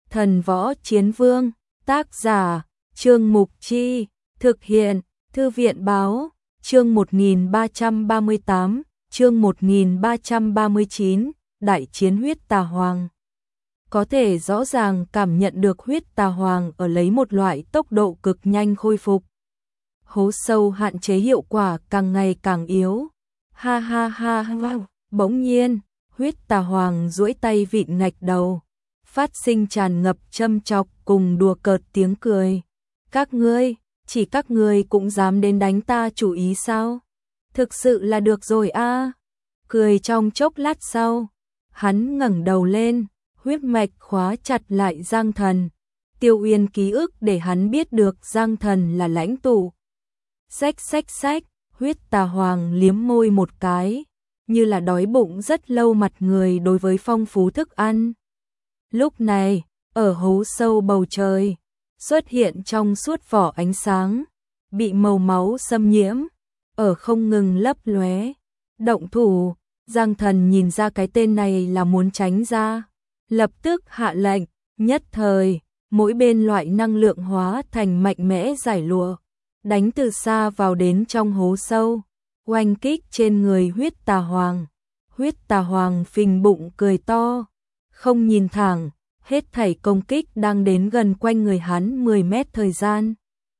Thần võ chiến vương, tác giả, Trương Mục Chi, thực hiện, Thư viện báo, chương 1338, chương 1339, đại chiến huyết tà hoàng. Có thể rõ ràng cảm nhận được huyết tà hoàng ở lấy một loại tốc độ cực nhanh khôi phục. Hố sâu hạn chế hiệu quả càng ngày càng yếu. Ha ha ha ha, bỗng nhiên, huyết tà hoàng duỗi tay vịn ngạch đầu, phát sinh tràn ngập châm chọc cùng đùa cợt tiếng cười. Các ngươi, chỉ các ngươi cũng dám đến đánh ta chủ ý sao? Thực sự là được rồi a. Cười trong chốc lát sau, hắn ngẩng đầu lên, huyết mạch khóa chặt lại Giang Thần. Tiêu Uyên ký ức để hắn biết được Giang Thần là lãnh tụ. Xách, huyết tà hoàng liếm môi một cái, như là đói bụng rất lâu mặt người đối với phong phú thức ăn. Lúc này, ở hố sâu bầu trời, xuất hiện trong suốt vỏ ánh sáng, bị màu máu xâm nhiễm, ở không ngừng lấp lóe. Động thủ, Giang Thần nhìn ra cái tên này là muốn tránh ra, lập tức hạ lệnh, nhất thời, mỗi bên loại năng lượng hóa thành mạnh mẽ giải lụa, đánh từ xa vào đến trong hố sâu, oanh kích trên người huyết tà hoàng. Huyết tà hoàng phình bụng cười to, không nhìn thẳng, hết thảy công kích đang đến gần quanh người hắn 10 mét thời gian.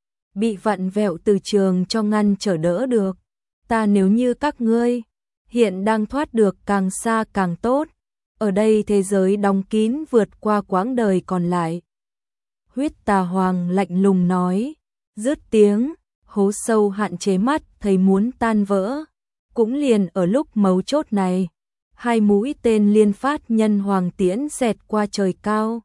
Bị vặn vẹo từ trường cho ngăn trở đỡ được. Ta nếu như các ngươi, hiện đang thoát được càng xa càng tốt. Ở đây thế giới đóng kín vượt qua quãng đời còn lại. Huyết tà hoàng lạnh lùng nói, dứt tiếng, hố sâu hạn chế mắt thấy muốn tan vỡ. Cũng liền ở lúc mấu chốt này, hai mũi tên liên phát nhân hoàng tiễn xẹt qua trời cao,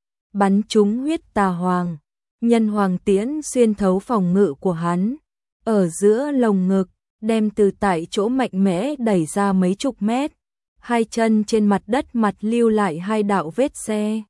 bắn trúng huyết tà hoàng. Nhân hoàng tiễn xuyên thấu phòng ngự của hắn, ở giữa lồng ngực, đem từ tại chỗ mạnh mẽ đẩy ra mấy chục mét. Hai chân trên mặt đất mặt lưu lại hai đạo vết xe.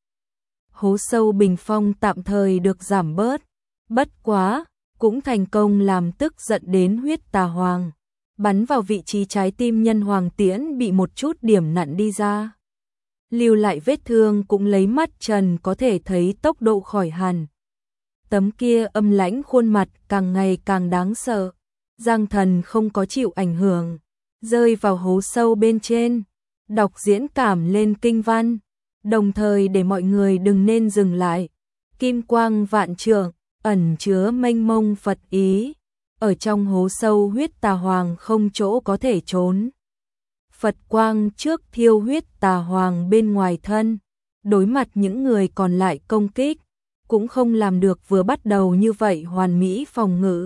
Hố sâu bình phong tạm thời được giảm bớt, bất quá, cũng thành công làm tức giận đến huyết tà hoàng. Bắn vào vị trí trái tim nhân hoàng tiễn bị một chút điểm nặn đi ra. Lưu lại vết thương cũng lấy mắt trần có thể thấy tốc độ khỏi hẳn. Tấm kia âm lãnh khuôn mặt càng ngày càng đáng sợ. Giang Thần không có chịu ảnh hưởng, rơi vào hố sâu bên trên, đọc diễn cảm lên kinh văn, đồng thời để mọi người đừng nên dừng lại. Kim quang vạn trượng, ẩn chứa mênh mông Phật ý. Ở trong hố sâu huyết tà hoàng không chỗ có thể trốn. Phật quang trước thiêu huyết tà hoàng bên ngoài thân, đối mặt những người còn lại công kích, cũng không làm được vừa bắt đầu như vậy hoàn mỹ phòng ngự.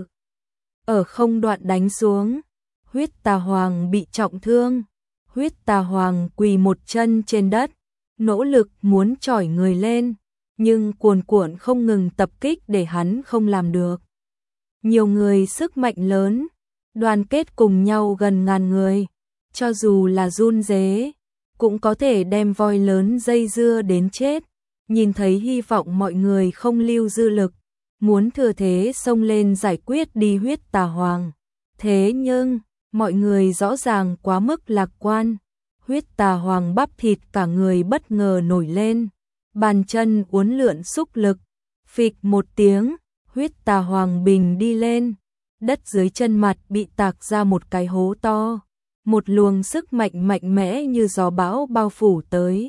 Ở không đoạn đánh xuống, huyết tà hoàng bị trọng thương, huyết tà hoàng quỳ một chân trên đất, nỗ lực muốn chỏi người lên, nhưng cuồn cuộn không ngừng tập kích để hắn không làm được. Nhiều người sức mạnh lớn, đoàn kết cùng nhau gần ngàn người, cho dù là run rế, cũng có thể đem voi lớn dây dưa đến chết. Nhìn thấy hy vọng mọi người không lưu dư lực, muốn thừa thế xông lên giải quyết đi huyết tà hoàng. Thế nhưng, mọi người rõ ràng quá mức lạc quan. Huyết tà hoàng bắp thịt cả người bất ngờ nổi lên, bàn chân uốn lượn xúc lực, phịch một tiếng, huyết tà hoàng bình đi lên, đất dưới chân mặt bị tạc ra một cái hố to, một luồng sức mạnh mạnh mẽ như gió bão bao phủ tới.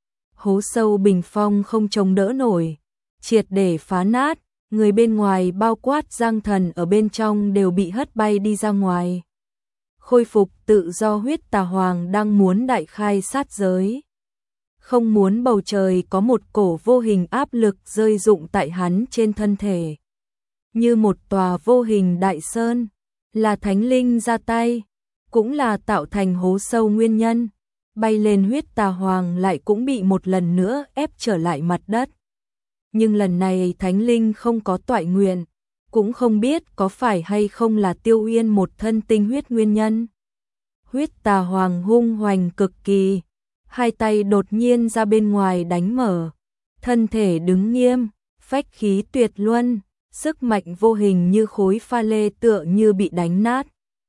Hố sâu bình phong không chống đỡ nổi, triệt để phá nát, người bên ngoài bao quát Giang Thần ở bên trong đều bị hất bay đi ra ngoài. Khôi phục tự do huyết tà hoàng đang muốn đại khai sát giới. Không muốn bầu trời có một cổ vô hình áp lực rơi rụng tại hắn trên thân thể. Như một tòa vô hình đại sơn, là thánh linh ra tay, cũng là tạo thành hố sâu nguyên nhân. Bay lên huyết tà hoàng lại cũng bị một lần nữa ép trở lại mặt đất. Nhưng lần này thánh linh không có toại nguyện, cũng không biết có phải hay không là Tiêu Uyên một thân tinh huyết nguyên nhân. Huyết tà hoàng hung hoành cực kỳ, hai tay đột nhiên ra bên ngoài đánh mở, thân thể đứng nghiêm, phách khí tuyệt luân, sức mạnh vô hình như khối pha lê tựa như bị đánh nát.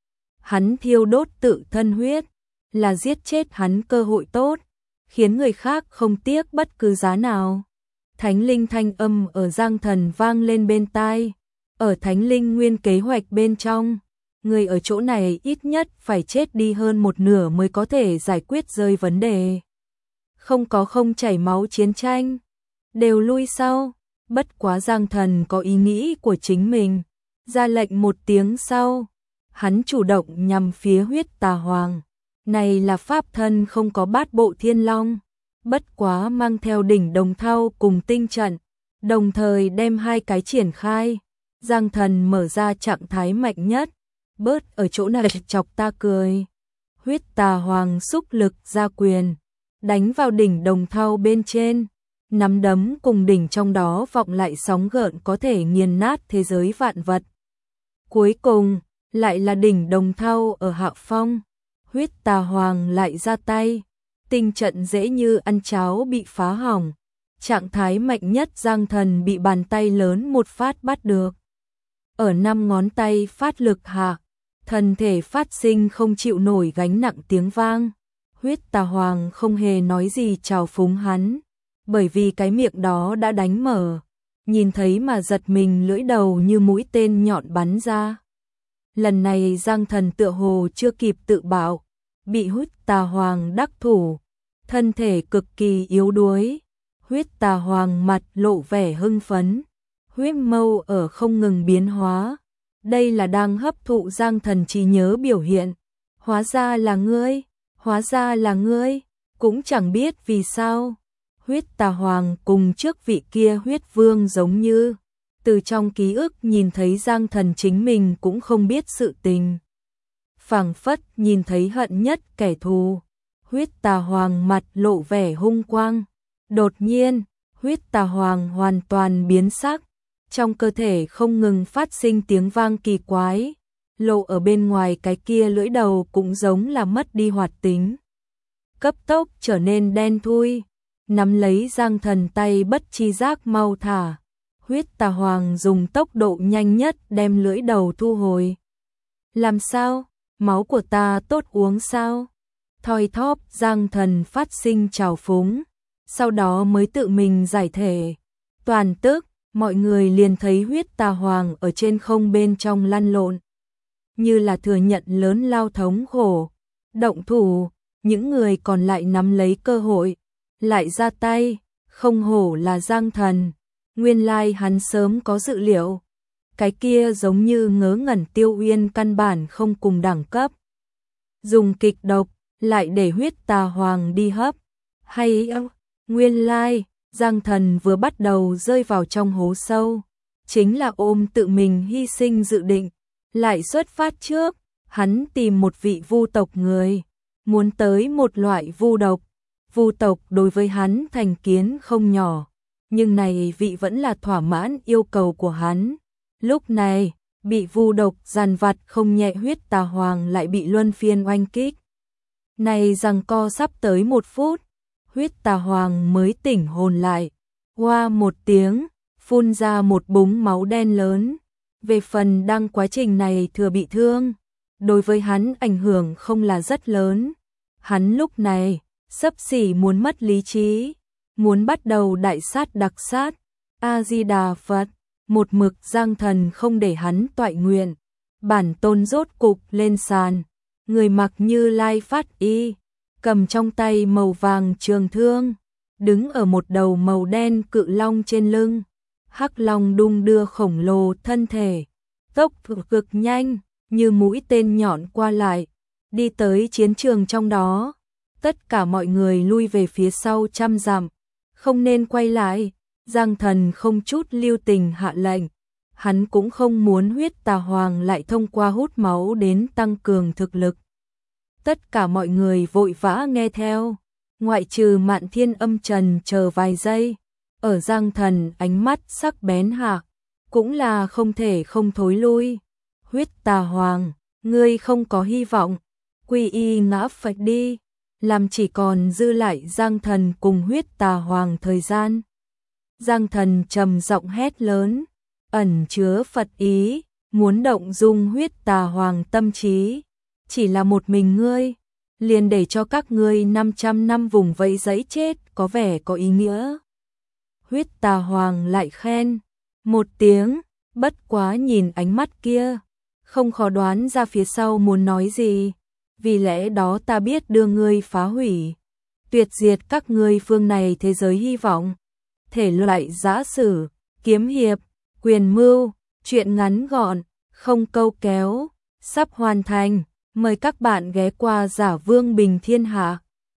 Hắn thiêu đốt tự thân huyết, là giết chết hắn cơ hội tốt, khiến người khác không tiếc bất cứ giá nào. Thánh linh thanh âm ở Giang Thần vang lên bên tai. Ở Thánh linh nguyên kế hoạch bên trong, người ở chỗ này ít nhất phải chết đi hơn một nửa mới có thể giải quyết rơi vấn đề. Không chảy máu chiến tranh, đều lui sau. Bất quá Giang Thần có ý nghĩ của chính mình, ra lệnh một tiếng sau, hắn chủ động nhằm phía Huyết Tà Hoàng. Này là pháp thân không có bát bộ thiên long, bất quá mang theo đỉnh đồng thau cùng tinh trận, đồng thời đem hai cái triển khai. Giang Thần mở ra trạng thái mạnh nhất, bớt ở chỗ này chọc ta cười. Huyết Tà Hoàng xúc lực ra quyền, đánh vào đỉnh đồng thau bên trên, nắm đấm cùng đỉnh trong đó vọng lại sóng gợn có thể nghiền nát thế giới vạn vật. Cuối cùng, lại là đỉnh đồng thau ở hạ phong, Huyết Tà Hoàng lại ra tay, tinh trận dễ như ăn cháo bị phá hỏng. Trạng thái mạnh nhất Giang Thần bị bàn tay lớn một phát bắt được. Ở 5 ngón tay phát lực hạ, thân thể phát sinh không chịu nổi gánh nặng tiếng vang. Huyết Tà Hoàng không hề nói gì chào phúng hắn, bởi vì cái miệng đó đã đánh mở, nhìn thấy mà giật mình, lưỡi đầu như mũi tên nhọn bắn ra. Lần này Giang Thần tựa hồ chưa kịp tự bảo, bị Huyết Tà Hoàng đắc thủ, thân thể cực kỳ yếu đuối. Huyết Tà Hoàng mặt lộ vẻ hưng phấn, huyết mâu ở không ngừng biến hóa. Đây là đang hấp thụ Giang Thần trí nhớ biểu hiện. Hóa ra là ngươi, hóa ra là ngươi, cũng chẳng biết vì sao. Huyết Tà Hoàng cùng trước vị kia huyết vương giống như từ trong ký ức nhìn thấy Giang Thần chính mình cũng không biết sự tình. Phảng phất nhìn thấy hận nhất kẻ thù. Huyết Tà Hoàng mặt lộ vẻ hung quang. Đột nhiên, Huyết Tà Hoàng hoàn toàn biến sắc, trong cơ thể không ngừng phát sinh tiếng vang kỳ quái, lộ ở bên ngoài cái kia lưỡi đầu cũng giống là mất đi hoạt tính. Cấp tốc trở nên đen thui, nắm lấy Giang Thần tay bất chi giác mau thả. Huyết Tà Hoàng dùng tốc độ nhanh nhất đem lưỡi đầu thu hồi. Làm sao? Máu của ta tốt uống sao? Thoi thóp Giang Thần phát sinh trào phúng, sau đó mới tự mình giải thể. Toàn tức, mọi người liền thấy Huyết Tà Hoàng ở trên không bên trong lăn lộn, như là thừa nhận lớn lao thống khổ. Động thủ, những người còn lại nắm lấy cơ hội, lại ra tay, không hổ là Giang Thần. Nguyên lai hắn sớm có dự liệu. Cái kia giống như ngớ ngẩn Tiêu Uyên căn bản không cùng đẳng cấp. Dùng kịch độc, lại để Huyết Tà Hoàng đi hấp. Hay nguyên lai, Giang Thần vừa bắt đầu rơi vào trong hố sâu, chính là ôm tự mình hy sinh dự định. Lại xuất phát trước, hắn tìm một vị vu tộc người, muốn tới một loại vu độc. Vu tộc đối với hắn thành kiến không nhỏ, nhưng này vị vẫn là thỏa mãn yêu cầu của hắn. Lúc này, bị vu độc giàn vặt không nhẹ, Huyết Tà Hoàng lại bị luân phiên oanh kích. Này giằng co sắp tới 1 phút, Huyết Tà Hoàng mới tỉnh hồn lại. Hoa một tiếng, phun ra một búng máu đen lớn. Về phần đang quá trình này thừa bị thương, đối với hắn ảnh hưởng không là rất lớn. Hắn lúc này xấp xỉ muốn mất lý trí, muốn bắt đầu đại sát đặc sát. A-di-đà Phật, một mực Giang Thần không để hắn toại nguyện. Bản tôn rốt cục lên sàn, người mặc Như Lai phát y, cầm trong tay màu vàng trường thương, đứng ở một đầu màu đen cự long trên lưng. Hắc long đung đưa khổng lồ thân thể, tốc độ cực nhanh, như mũi tên nhọn qua lại, đi tới chiến trường trong đó. Tất cả mọi người lui về phía sau 100 dặm, không nên quay lại. Giang Thần không chút lưu tình hạ lệnh, hắn cũng không muốn Huyết Tà Hoàng lại thông qua hút máu đến tăng cường thực lực. Tất cả mọi người vội vã nghe theo, ngoại trừ Mạn Thiên Âm Trần chờ vài giây. Ở Giang Thần ánh mắt sắc bén hạ, cũng là không thể không thối lui. Huyết Tà Hoàng, ngươi không có hy vọng, quy y ngã Phật đi, làm chỉ còn dư lại Giang Thần cùng Huyết Tà Hoàng thời gian. Giang Thần trầm giọng hét lớn, ẩn chứa Phật ý, muốn động dung Huyết Tà Hoàng tâm trí. Chỉ là một mình ngươi, liền để cho các ngươi 500 năm vùng vẫy giấy chết có vẻ có ý nghĩa. Huyết Tà Hoàng lại khen một tiếng, bất quá nhìn ánh mắt kia, không khó đoán ra phía sau muốn nói gì, vì lẽ đó ta biết đưa ngươi phá hủy, tuyệt diệt các ngươi phương này thế giới hy vọng. Thể loại giã sử, kiếm hiệp, quyền mưu, truyện ngắn gọn, không câu kéo, sắp hoàn thành, mời các bạn ghé qua Giả Vương Bình Thiên Hạ.